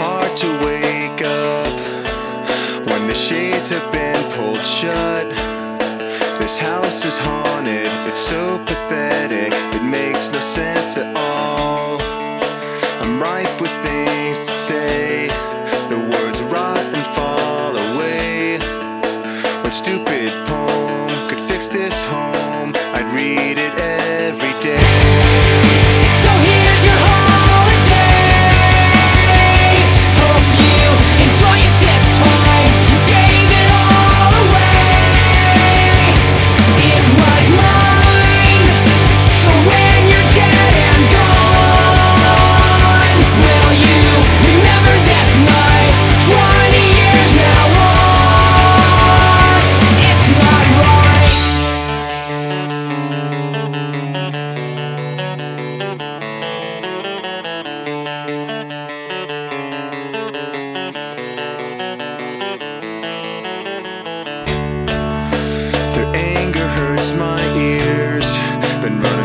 hard to wake up when the shades have been pulled shut. This house is haunted, it's so pathetic, it makes no sense at all. I'm ripe with things to say, the words rot and fall away. What stupid poem could fix this home? I'd read it every day. So here's your holiday. Hope you enjoy it this time. You gave it all away. It was mine. So when you're dead and gone, will you remember this night? 20 years now lost. It's not right. Their anger hurts my ears, been running